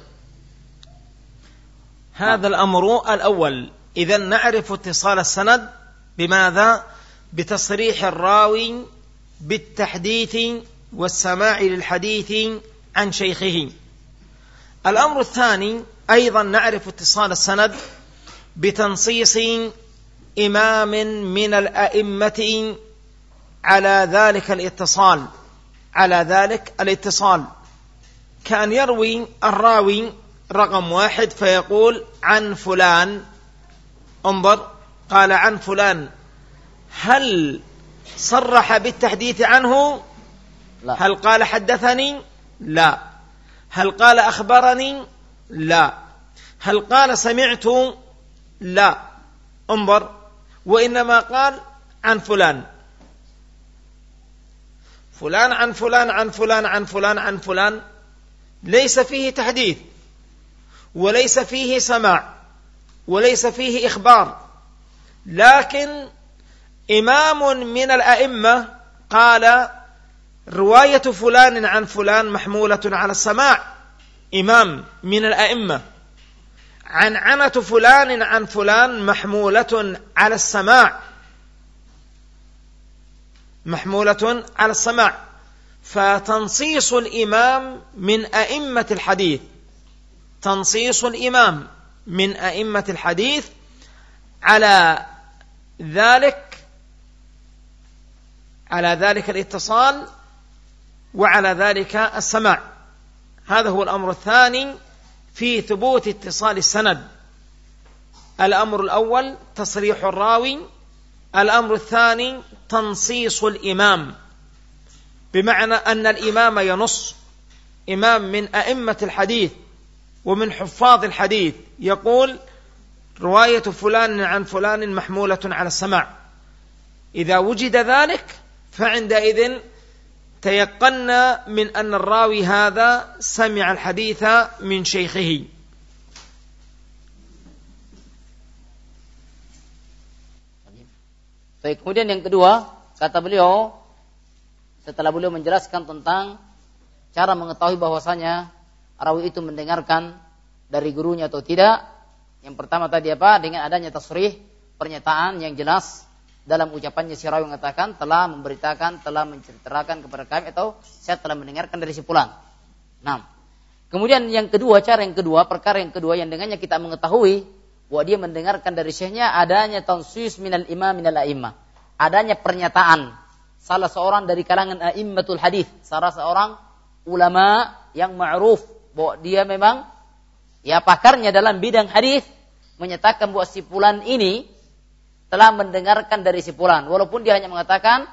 هذا الأمر الأول. إذا نعرف اتصال السند بماذا؟ بتصريح الراوي بالتحديث والسماع للحديث عن شيخه. الأمر الثاني أيضا نعرف اتصال السند بتنصيص إمام من الأئمة على ذلك الاتصال، كان يروي الراوي رقم 1 فيقول عن فلان، انظر، قال عن فلان، هل صرح بالتحديث عنه؟ لا. هل قال حدثني؟ لا. هل قال أخبرني؟ لا. هل قال سمعت؟ لا. انظر، وإنما قال عن فلان، فلان عن فلان عن فلان عن فلان عن فلان، ليس فيه تحديث. وليس فيه سماع وليس فيه إخبار، لكن إمام من الأئمة قال رواية فلان عن فلان محمولة على السماع، إمام من الأئمة، عنعنة فلان عن فلان محمولة على السماع، محمولة على السماع. فتنصيص الإمام من أئمة الحديث، تنصيص الإمام من أئمة الحديث على ذلك الاتصال وعلى ذلك السماع. هذا هو الأمر الثاني في ثبوت اتصال السند. الأمر الأول تصريح الراوي، الأمر الثاني تنصيص الإمام، بمعنى أن الإمام ينص، إمام من أئمة الحديث ومن حفاظ الحديث يقول رواية فلان عن فلان محمولة على السماع. إذا وجد ذلك فعندئذ تيقنا من أن الراوي هذا سمع الحديث من شيخه. Baik, kemudian yang kedua, kata beliau, setelah beliau menjelaskan tentang cara mengetahui bahwasanya rawi itu mendengarkan dari gurunya atau tidak. Yang pertama tadi apa? Dengan adanya tasrih, pernyataan yang jelas dalam ucapannya si rawi mengatakan telah memberitakan, telah menceritakan kepada kami, atau saya telah mendengarkan dari si fulan. Nah, kemudian yang kedua, perkara yang kedua yang dengannya kita mengetahui bahwa dia mendengarkan dari syekhnya, adanya tansis minal imam minal a'immah, adanya pernyataan salah seorang dari kalangan a'immatul hadis, salah seorang ulama yang ma'ruf bahwa dia memang pakarnya dalam bidang hadis, menyatakan bahwa si fulan ini telah mendengarkan dari si fulan, walaupun dia hanya mengatakan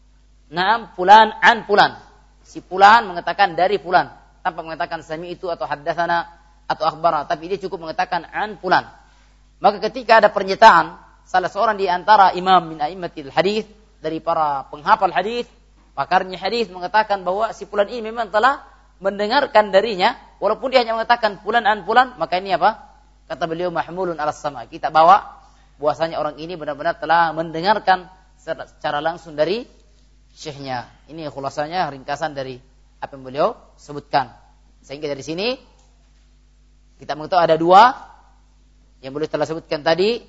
na'am fulan an fulan, si fulan mengatakan dari fulan tanpa mengatakan sami itu atau haddatsana atau akhbara, tapi dia cukup mengatakan an fulan. Maka ketika ada pernyataan salah seorang di antara imam min a'immatil hadis, dari para penghafal hadis, pakarnya hadis, mengatakan bahwa si fulan ini memang telah mendengarkan darinya, walaupun dia hanya mengatakan fulan an fulan, maka ini apa? Kata beliau mahmulun alas sama. Kita bawa bahwasanya orang ini benar-benar telah mendengarkan secara langsung dari syekhnya. Ini khulasanya, ringkasan dari apa yang beliau sebutkan. Sehingga dari sini kita mengetahui ada dua yang beliau telah sebutkan tadi,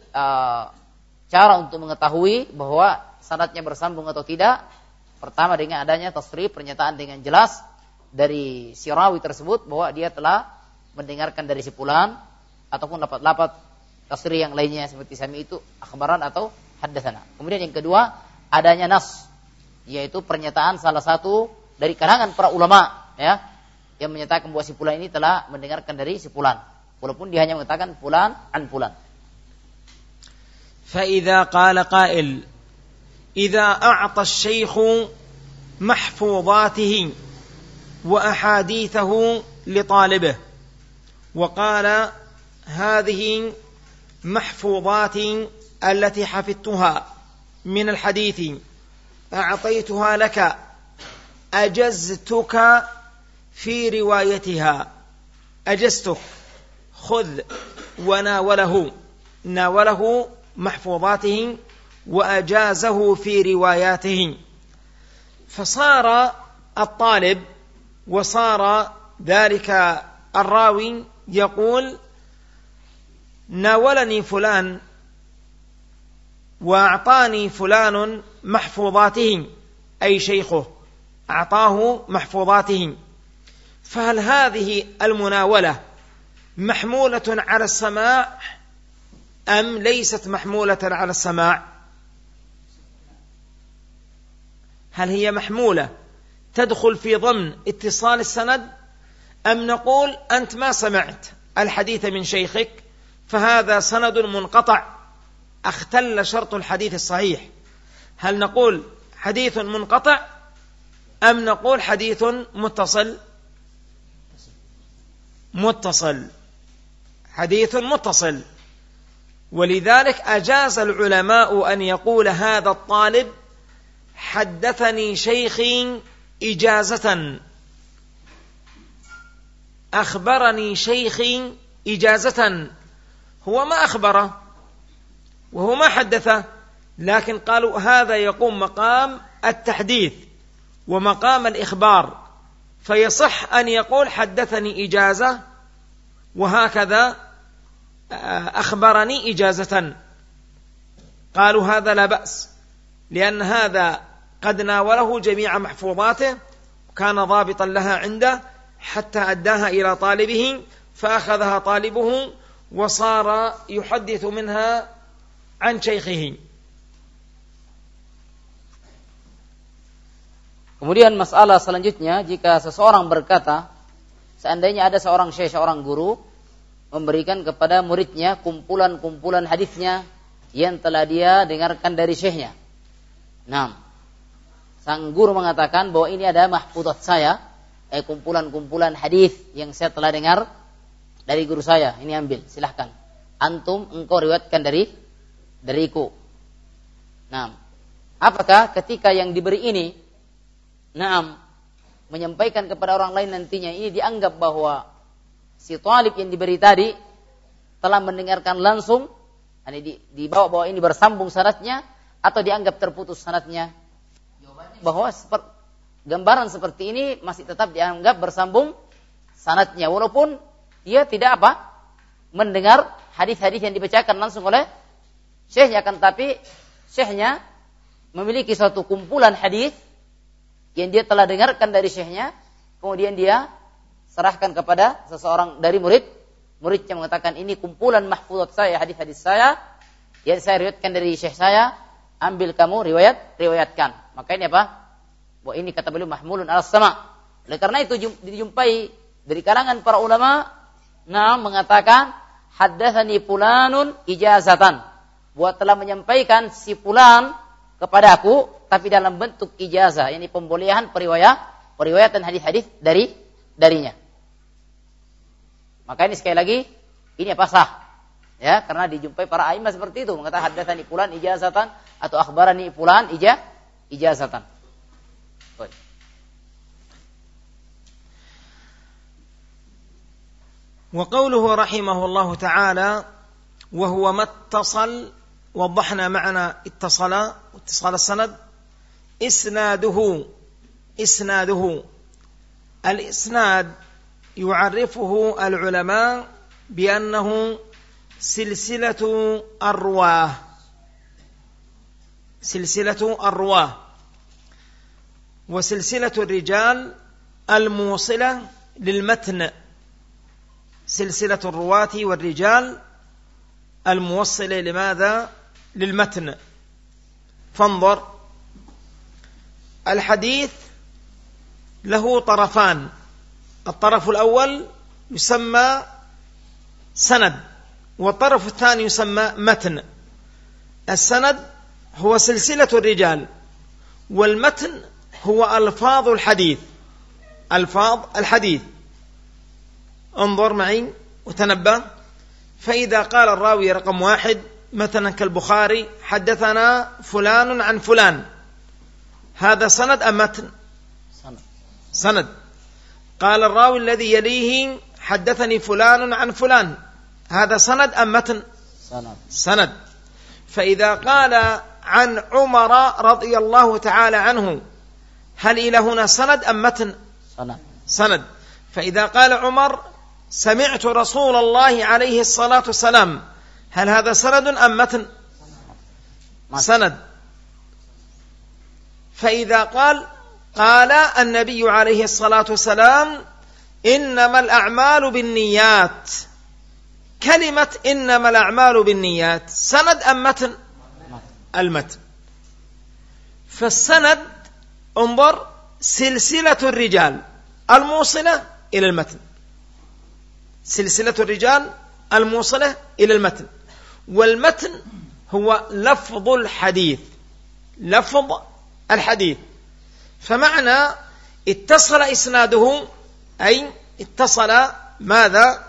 cara untuk mengetahui bahwa sanadnya bersambung atau tidak. Pertama dengan adanya tasrih, pernyataan dengan jelas dari si rawi tersebut bahwa dia telah mendengarkan dari si fulan, ataupun lafaz tasrih yang lainnya seperti sami itu, akhbaran atau haddatsana. Kemudian yang kedua, adanya nas, yaitu pernyataan salah satu dari kalangan para ulama, yang menyatakan bahwa si fulan ini telah mendengarkan dari si fulan, walaupun dia hanya mengatakan fulan an fulan. فإذا قال قائل إذا أعطى الشيخ محفوظاته وأحاديثه لطالبه وقال هذه محفوظاتي التي حفظتها من الحديث أعطيتها لك أجزتك في روايتها، أجزتك، خذ، ناوله محفوظاته وأجازه في رواياته. فصار الطالب وصار ذلك الراوي يقول ناولني فلان وأعطاني فلان محفوظاته، أي شيخه أعطاه محفوظاته. فهل هذه المناولة محمولة على السماع أم ليست محمولة على السماع؟ هل هي محمولة تدخل في ضمن اتصال السند، أم نقول أنت ما سمعت الحديث من شيخك فهذا سند منقطع اختل شرط الحديث الصحيح؟ هل نقول حديث منقطع أم نقول حديث متصل؟ حديث متصل. ولذلك أجاز العلماء أن يقول هذا الطالب حدثني شيخي إجازة، أخبرني شيخي إجازة، هو ما أخبره وهو ما حدثه، لكن قالوا هذا يقوم مقام التحديث ومقام الإخبار، فيصح أن يقول حدثني إجازة وهكذا أخبرني إجازة. قالوا هذا لا بأس، لأن هذا قد ناوله جميع محفوظاته كان ضابطا لها عنده حتى أداها إلى طالبه، فأخذها طالبه وصار يحدث منها عن شيخه. Kemudian masalah selanjutnya, jika seseorang berkata, seandainya ada seorang syekh, seorang guru memberikan kepada muridnya kumpulan-kumpulan hadisnya yang telah dia dengarkan dari syekhnya. Nah, sang guru mengatakan bahwa ini ada mahfuzat saya, kumpulan-kumpulan hadis yang saya telah dengar dari guru saya. Ini ambil, silahkan. Antum, engkau riwayatkan dariku. Nah, apakah ketika yang diberi ini, menyampaikan kepada orang lain nantinya, ini dianggap bahwa si talib yang diberi tadi telah mendengarkan langsung, ini dibawa bahwa ini bersambung sanadnya, atau dianggap terputus sanadnya? Jawabannya bahwa gambaran seperti ini masih tetap dianggap bersambung sanadnya, walaupun dia tidak mendengar hadis-hadis yang dibacakan langsung oleh syekhnya, kan tapi syekhnya memiliki suatu kumpulan hadis yang dia telah dengarkan dari syekhnya, kemudian dia serahkan kepada seseorang dari muridnya, mengatakan ini kumpulan mahfuzat saya, hadis-hadis saya yang saya riwayatkan dari syekh saya, ambil kamu riwayatkan. Maka ini bahwa ini kata beliau mahmulun ala sama. Oleh karena itu dijumpai dari kalangan para ulama mengatakan haddatsani fulanun ijazatan, buat telah menyampaikan si fulan kepadaku tapi dalam bentuk ijazah, ini pembolehan periwayatan hadis-hadis darinya. Maka ini sekali lagi ini sah. Ya, karena dijumpai para a'immah seperti itu, mengatakan haddatsani fulan ijazatan atau akhbarani fulan ijazatan. Baik. وقوله رحمه الله تعالى وهو ما اتصل، وضحنا معنا اتصال السند، إسناده الإسناد يعرفه العلماء بأنه سلسلة الرواه، وسلسلة الرجال الموصلة للمتن، سلسلة الرواة والرجال الموصلة لماذا؟ للمتن. فانظر، الحديث له طرفان، الطرف الأول يسمى سند، والطرف الثاني يسمى متن. السند هو سلسلة الرجال، والمتن هو ألفاظ الحديث. انظر معي وتنبه، فإذا قال الراوي رقم 1 مثلا كالبخاري حدثنا فلان عن فلان، هذا سند أم متن؟ سند. قال الراوي الذي يليه حدثني فلان عن فلان، هذا سند أم متن؟ سند. فإذا قال عن عمر رضي الله تعالى عنه، هل إلى هنا سند أم متن؟ سند. فإذا قال عمر سمعت رسول الله عليه الصلاة والسلام، هل هذا سند أم متن؟ سند. فإذا قال النبي عليه الصلاة والسلام إنما الأعمال بالنيات، كلمة إنما الأعمال بالنيات سند أم متن؟ المتن. فالسند انظر سلسلة الرجال الموصلة إلى المتن، سلسلة الرجال الموصلة إلى المتن. والمتن هو لفظ الحديث. فمعنى اتصل إسناده أي اتصل ماذا؟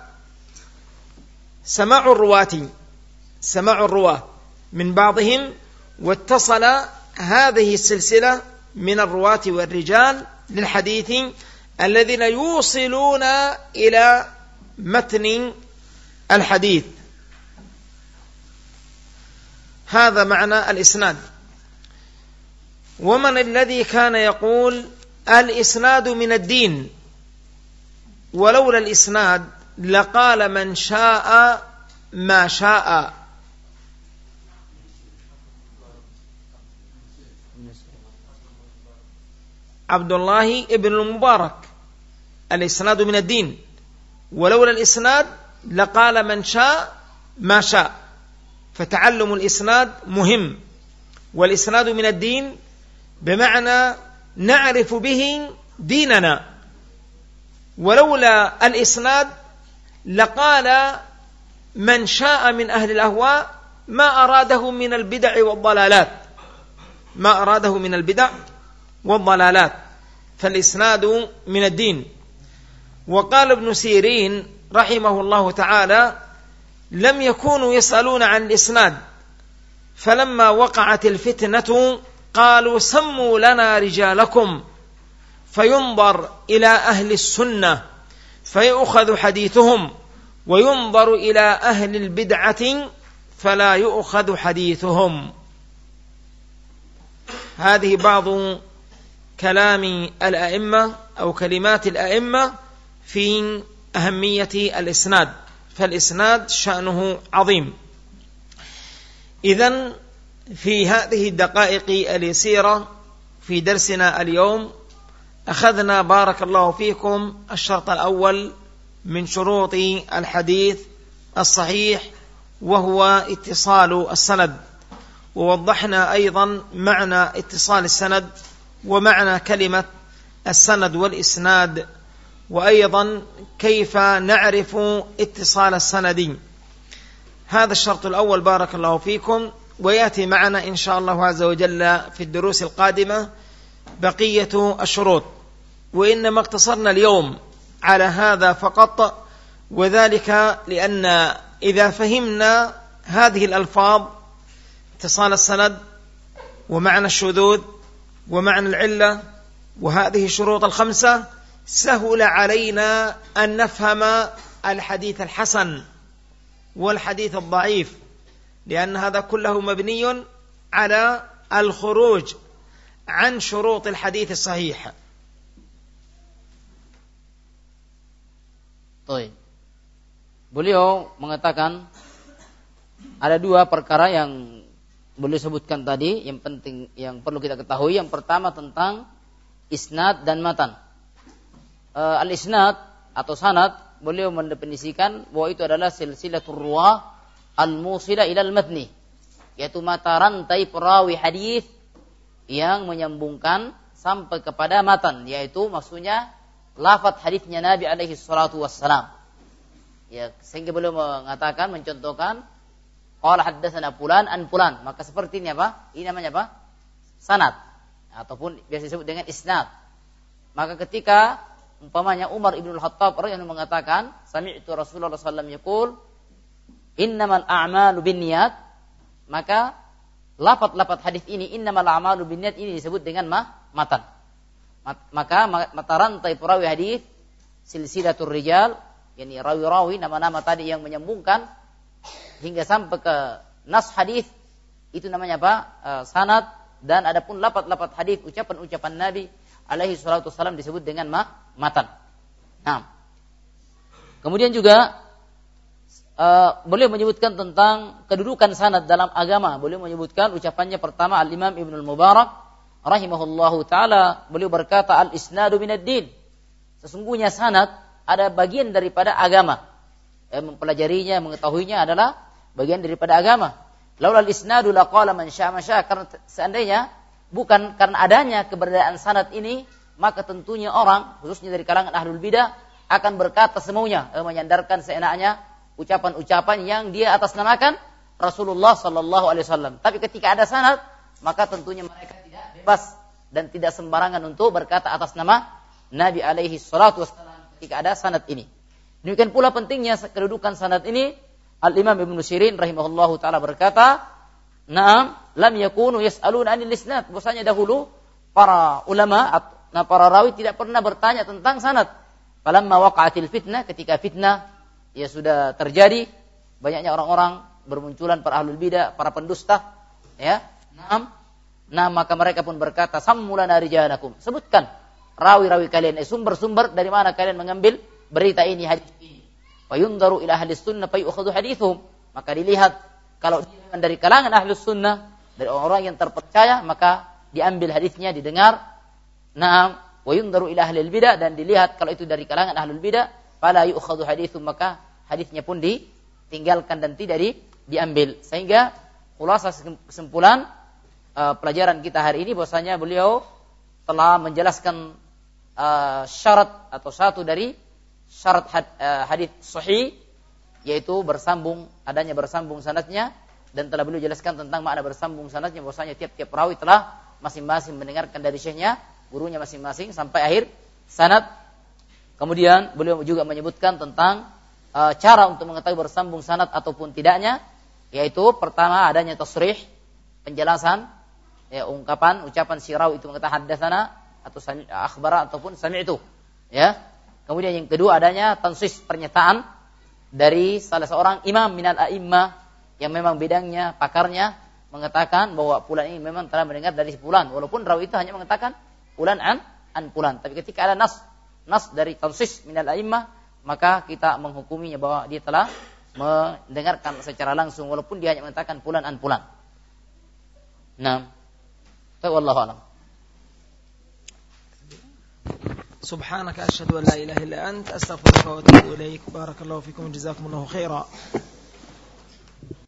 سماع الرواة من بعضهم، واتصل هذه السلسلة من الرواة والرجال للحديث الذين يوصلون إلى متن الحديث. هذا معنى الإسناد. ومن الذي كان يقول الإسناد من الدين، ولولا الإسناد لقال من شاء ما شاء. عبد الله ابن المبارك: الإسناد من الدين، ولولا الإسناد لقال من شاء ما شاء. فتعلم الإسناد مهم، والإسناد من الدين بمعنى نعرف به ديننا، ولولا الإسناد لقال من شاء من أهل الأهواء ما أراده من البدع والضلالات، ما أراده من البدع والضلالات. فالإسناد من الدين. وقال ابن سيرين رحمه الله تعالى: لم يكونوا يسألون عن الإسناد، فلما وقعت الفتنة قالوا سموا لنا رجالكم، فينظر إلى أهل السنة فيؤخذ حديثهم، وينظر إلى أهل البدعة فلا يؤخذ حديثهم. هذه بعض كلام الأئمة أو كلمات الأئمة في أهمية الإسناد. فالإسناد شأنه عظيم. إذن في هذه الدقائق اليسيرة في درسنا اليوم أخذنا بارك الله فيكم الشرط الأول من شروط الحديث الصحيح، وهو اتصال السند. ووضحنا أيضا معنى اتصال السند ومعنى كلمة السند والإسناد، وأيضا كيف نعرف اتصال السند. هذا الشرط الأول بارك الله فيكم. ويأتي معنا إن شاء الله عز وجل في الدروس القادمة بقية الشروط، وإنما اقتصرنا اليوم على هذا فقط، وذلك لأن إذا فهمنا هذه الألفاظ اتصال السند ومعنى الشذوذ ومعنى العلة وهذه الشروط الخمسة، سهل علينا أن نفهم الحديث الحسن والحديث الضعيف، لأن هذا كله مبني على الخروج عن شروط الحديث الصحيح. Beliau mengatakan ada dua perkara yang beliau sebutkan tadi, yang penting, yang perlu kita ketahui. Yang pertama tentang isnad dan matan. Al-isnad atau sanad, beliau mendefinisikan bahwa itu adalah silsilatur ruwah al-musila ilal matni, yaitu mata rantai perawi hadis yang menyambungkan sampai kepada matan, yaitu maksudnya lafaz hadisnya Nabi alaihi salatu wassalam. Ya, sehingga beliau mengatakan, mencontohkan qala haddatsana fulan an fulan, maka seperti ini apa? Ini namanya apa? Sanad, ataupun biasa disebut dengan isnad. Maka ketika umpamanya Umar ibn al-Khattab radhiyallahu mengatakan sami'tu Rasulullah sallallahu alaihi wasallam yaqul innamal a'malu binniyat, maka lafaz hadis ini innamal a'malu binniyat ini disebut dengan matan. Maka mata rantai perawi hadis silsilatur rijal, yakni rawi-rawi nama-nama tadi yang menyambungkan hingga sampai ke nas hadis, itu namanya apa? Sanad. Dan adapun lafaz-lafaz hadis, ucapan-ucapan Nabi alaihi salatu wasallam disebut dengan matan. Nah, kemudian juga beliau menyebutkan tentang kedudukan sanad dalam agama. Beliau menyebutkan ucapannya pertama Al-Imam Ibnu Mubarak rahimahullahu taala, beliau berkata al-isnadu minad din. Sesungguhnya sanad ada bagian daripada agama. Mempelajarinya, mengetahuinya adalah bagian daripada agama. Laulal isnadu laqala man syaa ma syaa, karena seandainya bukan karena adanya keberadaan sanad ini, maka tentunya orang, khususnya dari kalangan ahlul bidah, akan berkata semaunya, menyandarkan seenaknya ucapan-ucapan yang dia atasnamakan Rasulullah sallallahu alaihi wasallam. Tapi ketika ada sanad, maka tentunya mereka tidak bebas dan tidak sembarangan untuk berkata atas nama Nabi alaihi salatu wasallam ketika ada sanad ini. Demikian pula pentingnya kedudukan sanad ini. Al-Imam Ibnu Sirin rahimahullahu taala berkata, "Na'am, lam yakunu yas'aluna 'anil isnad." Bahwasanya dahulu para ulama, para rawi tidak pernah bertanya tentang sanad. Falamma waqa'atil fitnah, ketika fitnah ya sudah terjadi, banyaknya orang-orang bermunculan para ahlul bidah, para pendusta, ya. Nah, maka mereka pun berkata, "Sammulana rijalakum." Sebutkan rawi-rawi kalian, sumber-sumber dari mana kalian mengambil berita ini, hadis ini. Wa yunzaru ila ahli sunnah fa yu'khadhu hadithuhum. Maka dilihat kalau dari kalangan ahli sunnah, dari orang yang terpercaya, maka diambil hadisnya, didengar. Naam, wa yunzaru ila ahli bidah, dan dilihat kalau itu dari kalangan ahlul bidah, fala yu'khadhu hadithuhum, maka hadisnya pun ditinggalkan dan tidak diambil. Sehingga khulasah kesimpulan pelajaran kita hari ini bahwasanya beliau telah menjelaskan syarat atau satu dari syarat hadis sahih, yaitu adanya bersambung sanadnya, dan telah beliau jelaskan tentang makna bersambung sanadnya bahwasanya tiap-tiap perawi telah masing-masing mendengarkan dari syekhnya, gurunya masing-masing sampai akhir sanad. Kemudian beliau juga menyebutkan tentang cara untuk mengetahui bersambung sanad ataupun tidaknya, yaitu pertama adanya tasrih, penjelasan, ya, ucapan si rawi itu mengatakan haddatsana atau akhbara ataupun sami'tu, ya. Kemudian yang kedua adanya tansis, pernyataan dari salah seorang imam minal a'immah yang memang bidangnya, pakarnya, mengatakan bahwa fulan ini memang telah mendengar dari fulan, walaupun rawi itu hanya mengatakan fulan an fulan, tapi ketika ada nas dari tansis minal a'immah, maka kita menghukuminya bahwa dia telah mendengarkan secara langsung walaupun dia hanya mengatakan fulan an fulan. Nah, wallahu a'lam. Subhanaka asyhadu an la ilaha illa anta astaghfiruka wa atubu ilaik. Barakallahu fikum, jazakumullahu khairan.